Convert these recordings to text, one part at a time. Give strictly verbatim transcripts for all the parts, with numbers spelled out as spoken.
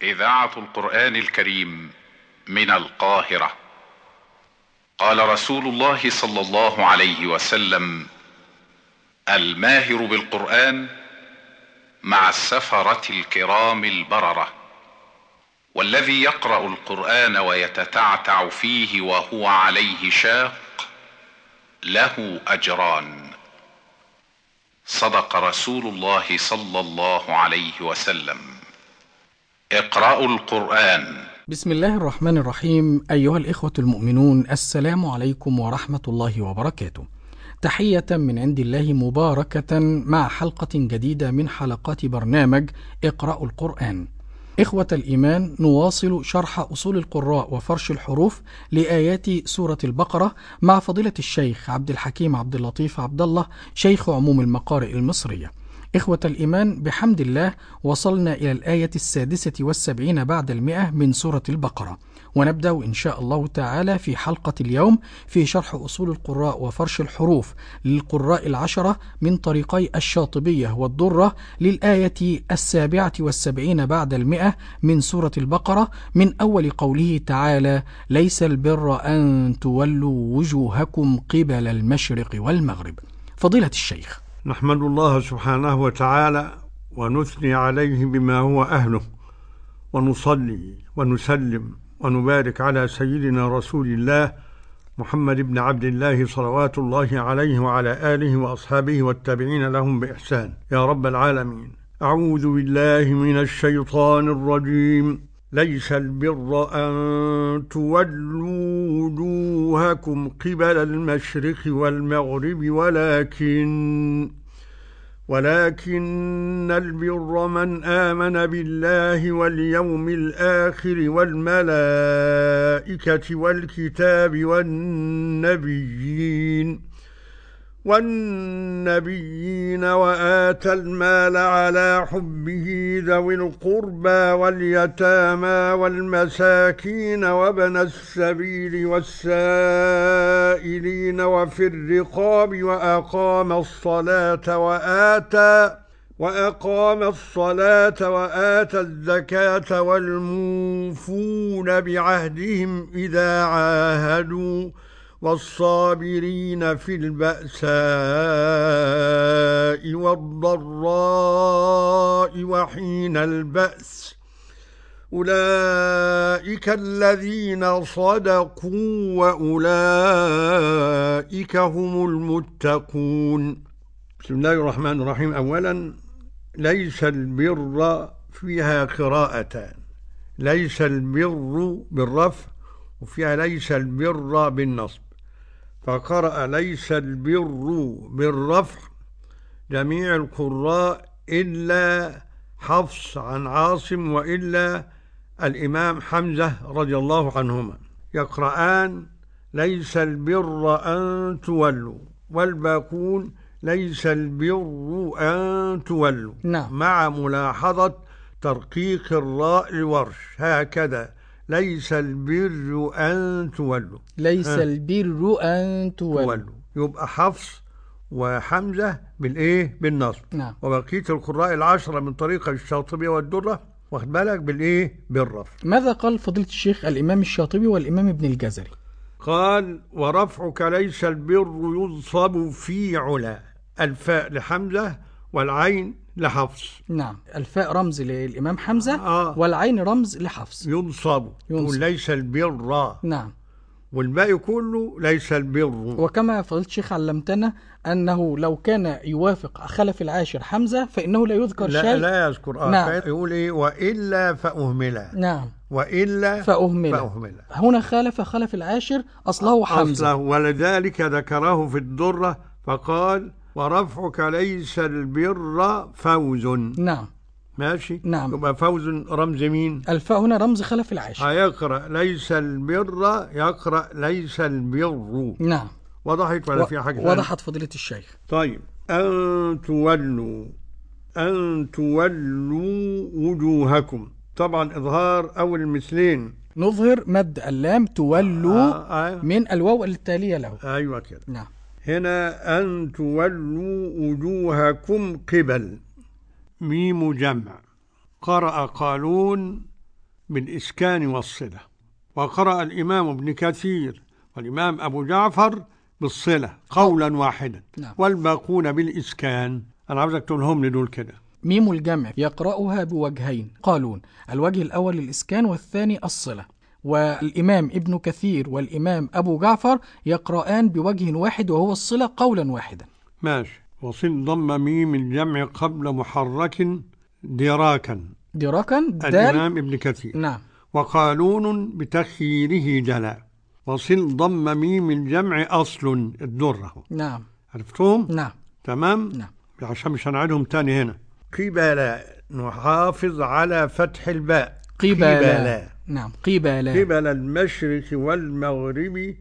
إذاعة القرآن الكريم من القاهرة. قال رسول الله صلى الله عليه وسلم: الماهر بالقرآن مع السفرة الكرام البررة، والذي يقرأ القرآن ويتتعتع فيه وهو عليه شاق له أجران. صدق رسول الله صلى الله عليه وسلم. اقرأوا القرآن. بسم الله الرحمن الرحيم. أيها الإخوة المؤمنون، السلام عليكم ورحمة الله وبركاته. تحية من عند الله مباركة مع حلقة جديدة من حلقات برنامج اقرأوا القرآن. إخوة الإيمان، نواصل شرح أصول القراء وفرش الحروف لآيات سورة البقرة مع فضيلة الشيخ عبد الحكيم عبد اللطيف عبد الله، شيخ عموم المقارئ المصرية. إخوة الإيمان، بحمد الله وصلنا إلى الآية السادسة والسبعين بعد المئة من سورة البقرة، ونبدأ إن شاء الله تعالى في حلقة اليوم في شرح أصول القراء وفرش الحروف للقراء العشرة من طريقي الشاطبية والدرة للآية السابعة والسبعين بعد المئة من سورة البقرة، من أول قوله تعالى: ليس البر أن تولوا وجوهكم قبل المشرق والمغرب. فضيلة الشيخ. نحمد الله سبحانه وتعالى ونثني عليه بما هو أهله، ونصلي ونسلم ونبارك على سيدنا رسول الله محمد بن عبد الله صلوات الله عليه وعلى آله وأصحابه والتابعين لهم بإحسان يا رب العالمين. أعوذ بالله من الشيطان الرجيم. ليس البر أن تولوا وجوهكم قبل المشرق والمغرب ولكن ولكن البر من آمن بالله واليوم الآخر والملائكة والكتاب والنبيين والنبيين وآتى المال على حبه ذوي القربى واليتامى والمساكين وابن السبيل والسائلين وفي الرقاب وأقام الصلاة وآتى وأقام الصلاة وآتى الزكاة والموفون بعهدهم إذا عاهدوا والصابرين في البأساء والضراء وحين البأس أولئك الذين صدقوا وأولئك هم المتقون. بسم الله الرحمن الرحيم. أولا، ليس البر فيها قراءتان، ليس البر بالرفع وفيها ليس البر بالنصب، فقرأ ليس البر بالرفع جميع القراء إلا حفص عن عاصم وإلا الإمام حمزة رضي الله عنهما، يقرآن ليس البر أن تولوا، والباقون ليس البر أن تولوا. نعم. مع ملاحظة ترقيق الراء لورش هكذا: ليس البر أن تولوا، ليس ها. البر أن تولوا. تولوا يبقى حفص وحمزة بالإيه؟ بالنصب. نعم. وبقية القراء العشرة من طريقة الشاطبية والدرة واخد بالك بالإيه؟ بالرفع. ماذا قال فضيلة الشيخ الإمام الشاطبي والإمام ابن الجزري؟ قال: ورفعك ليس البر ينصب في علا، الفاء لحمزة والعين لحفص. نعم، الفاء رمز للإمام حمزة آه. والعين رمز لحفص. ينصب، ينصب. ليس البر. نعم. والباقي كله ليس البر. وكما فضيلة الشيخ علمتنا أنه لو كان يوافق خلف العاشر حمزة فإنه لا يذكر لا شيء. لا يذكر. آه. نعم. يقول إيه؟ وإلا فأهملا. نعم. وإلا فأهملا. فأهملا. هنا خالف خلف العاشر أصله حمزة أصله، ولذلك ذكره في الدرة فقال: ورفعك ليس البر فوز. نعم. ماشي. نعم. يبقى فوز رمز مين؟ الفاء هنا رمز خلف العاشر. هيقرأ ليس البر، يقرأ ليس البر. نعم. وضحت ولا و... في حاجة؟ وضحت فضيلة الشيخ. طيب، أن تولوا أن تولوا وجوهكم، طبعا إظهار أول المثلين، نظهر مد اللام تولوا آه آه. من الواو التالية له. أيوة كده. نعم. هنا أن تولوا وجوهكم قبل، ميم جمع. قرأ قالون بالإسكان والصلة، وقرأ الإمام ابن كثير والإمام أبو جعفر بالصلة قولا واحدا. نعم. والباقون بالإسكان. أنا عاوزك تقولهم لي دول كده. ميم الجمع يقرأها بوجهين قالون، الوجه الأول الإسكان والثاني الصلة. والإمام ابن كثير والإمام أبو جعفر يقرآن بوجه واحد وهو الصلة قولا واحدا. ماشي. وصل ضم ميم الجمع قبل محرك دراكا. دراكا دال الإمام ابن كثير. نعم. وقالون بتخييره جلاء. وصل ضم ميم الجمع أصل الدرة. نعم. عرفتهم؟ نعم. تمام؟ نعم. عشان مش هنعيدهم تاني هنا. قبل نحافظ على فتح الباء. قبل. نعم. قبل. قبل المشرق والمغرب،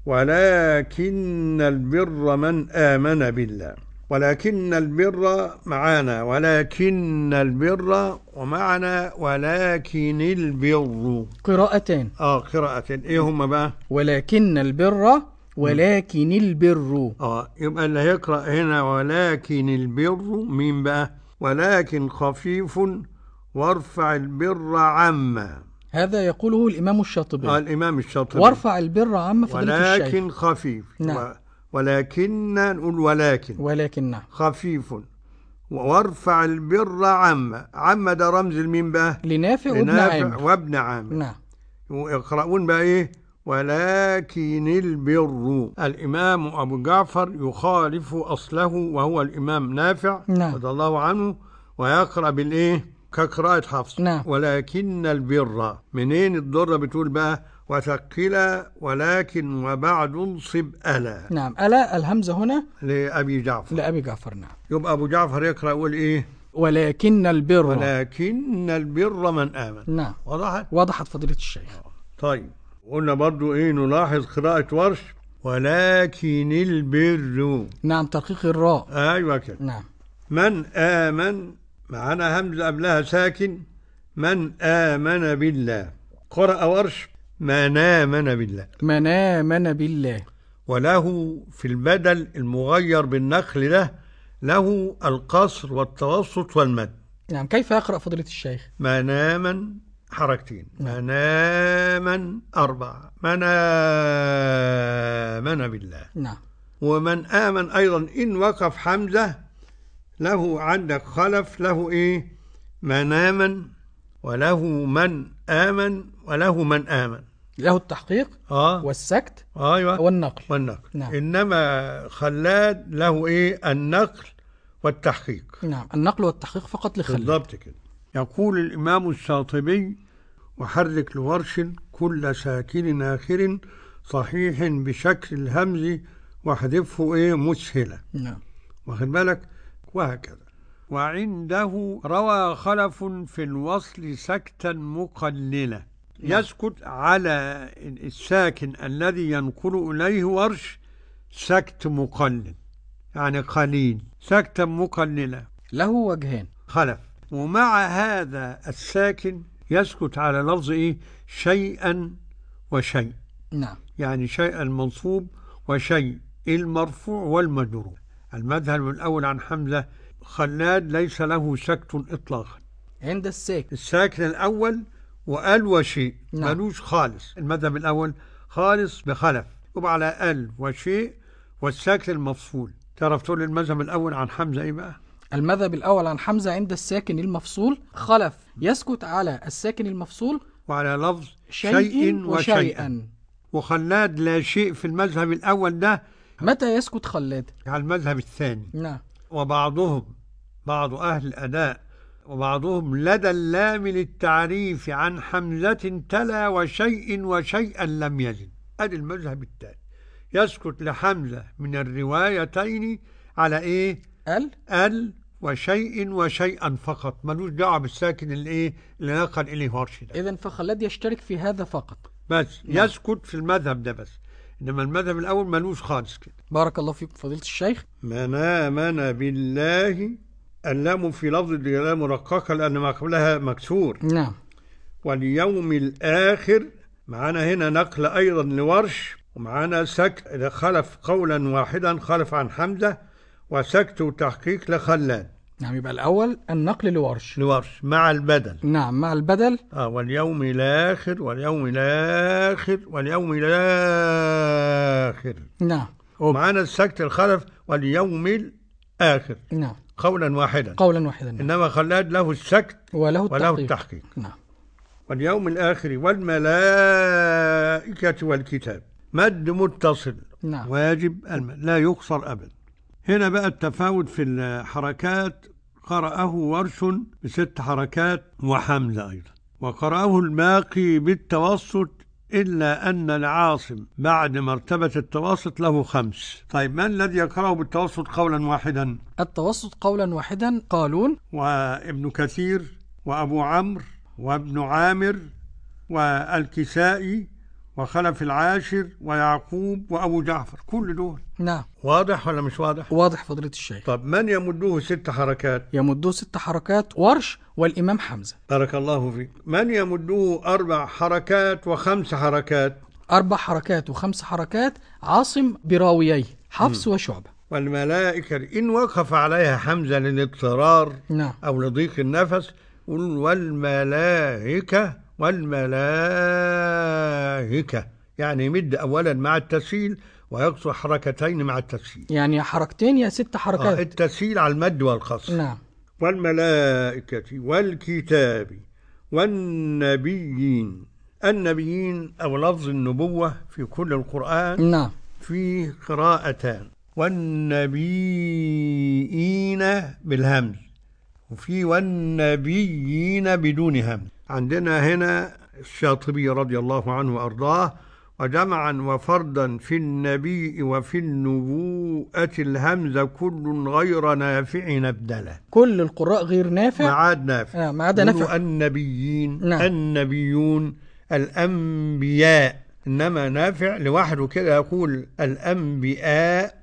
ولكن البر من آمن بالله. ولكن البر معنا، ولكن البر ومعنا ولكن البر. قراءتين. اه قراءتين. ايه هم بقى؟ ولكن البر ولكن البر. اه يبقى اللي هيقرأ هنا ولكن البر مين بقى؟ ولكن خفيف وارفع البر عما. هذا يقوله الإمام الشاطبي. آه الإمام الشاطبي. وارفع البر عما فضيلة الشيخ. ولكن خفيف. نعم. و... ولكن نقول ولكن ولكن نعم. خفيف وارفع البر عما. عما ده رمز المين بقى؟ لنافع وابن عامر. وابن عامر. نعم. ويقرؤون بقى ايه؟ ولكن البر. الإمام أبو جعفر يخالف أصله وهو الإمام نافع نعم. رضي الله عنه، ويقرأ بالإيه؟ كقراءة حفص. نعم. ولكن البر. منين الضرة بتقول بقى؟ وثقل ولكن وبعد انصب ألا. نعم. ألا الهمزة هنا لأبي جعفر. لأبي جعفر. نعم. يبقى أبو جعفر يقرأ يقول إيه؟ ولكن البر. ولكن البر من آمن. نعم. وضحت؟ وضحت فضيلة الشيخ. طيب قلنا برضو إيه نلاحظ قراءة ورش ولكن البر. نعم. ترقيق الراء. أيوة كده. نعم. من آمن معنا همزة قبلها ساكن. من آمن بالله. قرأ ورش من آمن بالله. من آمن بالله. وله في البدل المغير بالنقل ده له القصر والتوسط والمد. نعم. كيف يقرأ فضيلة الشيخ؟ من آمن حركتين. من آمن أربعة. من آمن بالله. نعم. ومن آمن أيضا إن وقف حمزة له عندك خلف له إيه؟ من آمن وله من آمن وله من آمن. له التحقيق آه. والسكت أيوة. والنقل. والنقل. نعم. إنما خلاد له إيه؟ النقل والتحقيق. نعم. النقل والتحقيق فقط لخلاد. بالضبط كده. يقول الإمام الشاطبي وحرك لورش كل ساكن آخر صحيح بشكل الهمز واحذفه إيه؟ مسهلة. نعم. واخد بالك؟ وهكذا. وعنده روى خلف في الوصل سكتا مقللة. نعم. يسكت على الساكن الذي ينقل إليه ورش سكت مقلل، يعني قليل. سكتا مقللة له وجهين. خلف. ومع هذا الساكن يسكت على لفظ إيه؟ شيئا وشيء. نعم. يعني شيئا المنصوب وشيء المرفوع والمجرور. المذهب الأول عن حمزة خلاد ليس له سكت إطلاقا عند الساكن. الساكن الأول وأل وشيء. نعم. ملوش خالص. المذهب الأول خالص بخلف. يبقى على أل وشيء والساكن المفصول. تعرف تقول المذهب الأول عن حمزة إيه بقى؟ المذهب الأول عن حمزة عند الساكن المفصول خلف يسكت على الساكن المفصول وعلى لفظ شيء, شيء وشيئا. وشيئا. وخلاد لا شيء في المذهب الأول ده. متى يسكت خلاد؟ على المذهب الثاني. نعم. وبعضهم بعض أهل الأداء وبعضهم لدى اللام للتعريف عن حمزة تلا وشيء وشيئا لم يزد. أدي المذهب الثاني. يسكت لحمزة من الروايتين على إيه؟ ال ال وشيء وشيئا فقط. ملوش دعوة بالساكن اللي إيه؟ اللي نقل إليه ورش ده. إذن فخلاد يشترك في هذا فقط بس. نعم. يسكت في المذهب ده بس. إنما المذهب الأول ملوش خالص كده. بارك الله فيكم فضيلة الشيخ. من آمن بالله. اللام في لفظ الجلالة مرققة لأن ما قبلها مكسور. نعم. واليوم الآخر معنا هنا نقل أيضا لورش، ومعنا سكت خلف قولا واحدا خلف عن حمزة، وسكت وتحقيق لخلاد. نعم، يبقى الأول النقل لورش لورش مع البدل. نعم مع البدل. آه واليوم الآخر واليوم الآخر واليوم الآخر. نعم. معانا السكت الخلف واليوم الآخر. نعم. قولا واحدا. قولا واحدا. نعم. إنما خلاد له السكت وله التحقيق. وله التحقيق. نعم. واليوم الآخر والملائكة والكتاب. مد متصل. نعم. واجب المد لا يقصر أبدا. هنا بقى التفاوت في الحركات. قرأه ورش بست حركات وحمزة أيضا، وقرأه الباقي بالتوسط إلا أن العاصم بعد مرتبة التوسط له خمس. طيب من الذي يقرأه بالتوسط قولا واحدا؟ التوسط قولا واحدا قالون وابن كثير وأبو عمرو وابن عامر والكسائي وخلف العاشر ويعقوب وأبو جعفر، كل دول. نعم. واضح ولا مش واضح؟ واضح فضيلة الشيخ. طب من يمدوه ست حركات؟ يمدوه ست حركات ورش والإمام حمزة. بارك الله فيك. من يمدوه أربع حركات وخمس حركات؟ أربع حركات وخمس حركات عاصم براوييه حفص م. وشعبة. والملائكة إن وقف عليها حمزة للاضطرار نعم. أو لضيق النفس والملائكة والملائكة، يعني يمد أولا مع التسهيل ويقصر حركتين مع التسهيل، يعني حركتين يا ست حركات. آه التسهيل على المد والقصر. نعم. والملائكة والكتاب والنبيين. النبيين أو لفظ النبوة في كل القرآن نعم فيه قراءتان، والنبيين بالهمز وفي والنبيين بدون همز. عندنا هنا الشاطبي رضي الله عنه وأرضاه: وجمعا وفردا في النبي وفي النبوءة الهمزة كل غير نافع نبدله. كل القراء غير نافع ما عاد نافع. آه ما عاد نافع. النبيين. نعم. النبيون الأنبياء، إنما نافع لوحده كده يقول الأنبياء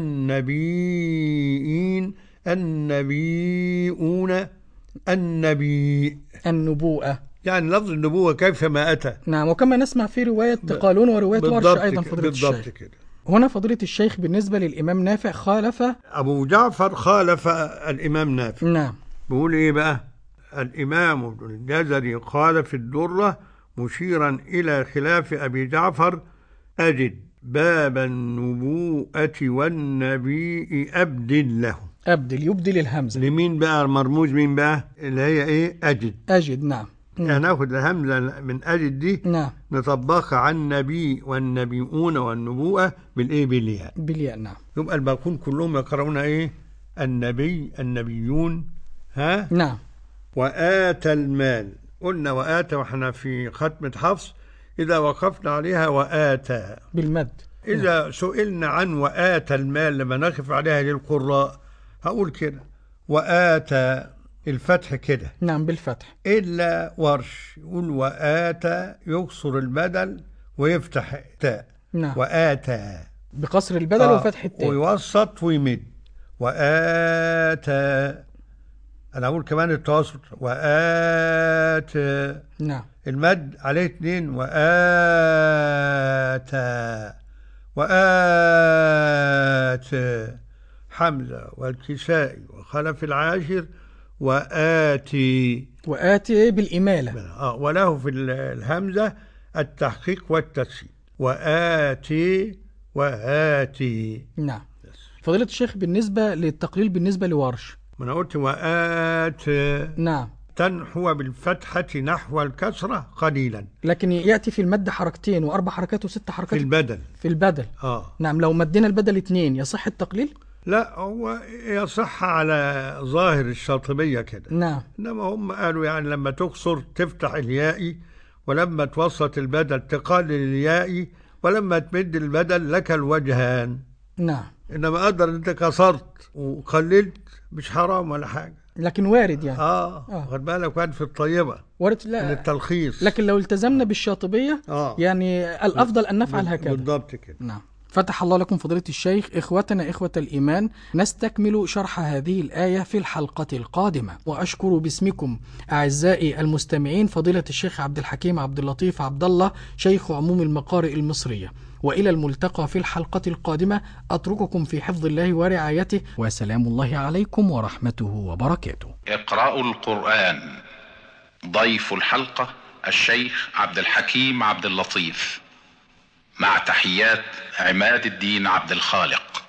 النبيين النبيون النبي. النبوءة يعني لفظ النبوة كيفما أتى. نعم. وكما نسمع في رواية قالون ورواية ورش أيضا فضيلة الشيخ. بالضبط كده. هنا فضيلة الشيخ بالنسبة للإمام نافع خالف أبو جعفر خالف الإمام نافع. نعم. بيقول إيه بقى؟ الإمام ابن الجزري قال في الدرة مشيرا إلى خلاف أبي جعفر: أجد باب النبوءة والنبي أبدل له. أبدل يبدل الهمزة لمين بقى؟ مرموز مين بقى؟ اللي هي إيه؟ أجد. أجد. نعم. يعني ناخد الهمزة من أجد دي نعم نطبقها عن النبي والنبيون والنبوءة بالإيه؟ بالياء. بالياء. نعم. يبقى الباقون كلهم يقرؤون إيه؟ النبي النبيون. ها؟ نعم. وآتى المال. قلنا وآتى وإحنا في ختمة حفص إذا وقفنا عليها وآتى بالمد. إذا نعم. سئلنا عن وآتى المال لما نقف عليها للقراء هقول كده وآتى الفتح كده. نعم بالفتح. إلا ورش يقول وآتى يقصر البدل ويفتح تاء. نعم. وآتى بقصر البدل آه وفتح التاء. ويوسط ويمد. وآتى. أنا أقول كمان التوسط وآتى. نعم. المد عليه اثنين وآتى وآتى. حمزة والكسائي وخلف العاشر وآتي. وآتي بالإمالة. آه وله في الهمزة التحقيق والتسهيل. وآتي وآتي. نعم. فضيلة الشيخ بالنسبة للتقليل بالنسبة لورش، ما أنا قلت وآت. نعم. تنحو بالفتحة نحو الكسرة قليلا، لكن يأتي في المد حركتين وأربع حركات وست حركات في البدل. في البدل. آه. نعم. لو مدينا البدل اثنين يصح التقليل؟ لا، هو يصح على ظاهر الشاطبية كده. نعم. إنما هم قالوا يعني لما تقصر تفتح اليائي، ولما توسط البدل تقلل اليائي، ولما تمد البدل لك الوجهان. نعم. إنما قدر أنت كسرت وقللت مش حرام ولا حاجة، لكن وارد يعني. آه, آه. خد بالك وارد في الطيبة وارد. لا من التلخيص. لكن لو التزمنا بالشاطبية آه. يعني الأفضل أن نفعل هكذا. بالضبط كده. نعم. فتح الله لكم فضيلة الشيخ. إخوتنا إخوة الإيمان، نستكمل شرح هذه الآية في الحلقة القادمة، وأشكر باسمكم أعزائي المستمعين فضيلة الشيخ عبد الحكيم عبد اللطيف عبد الله شيخ عموم المقارئ المصرية، وإلى الملتقى في الحلقة القادمة، أترككم في حفظ الله ورعايته، وسلام الله عليكم ورحمته وبركاته. اقرأوا القرآن. ضيف الحلقة الشيخ عبد الحكيم عبد اللطيف، مع تحيات عماد الدين عبد الخالق.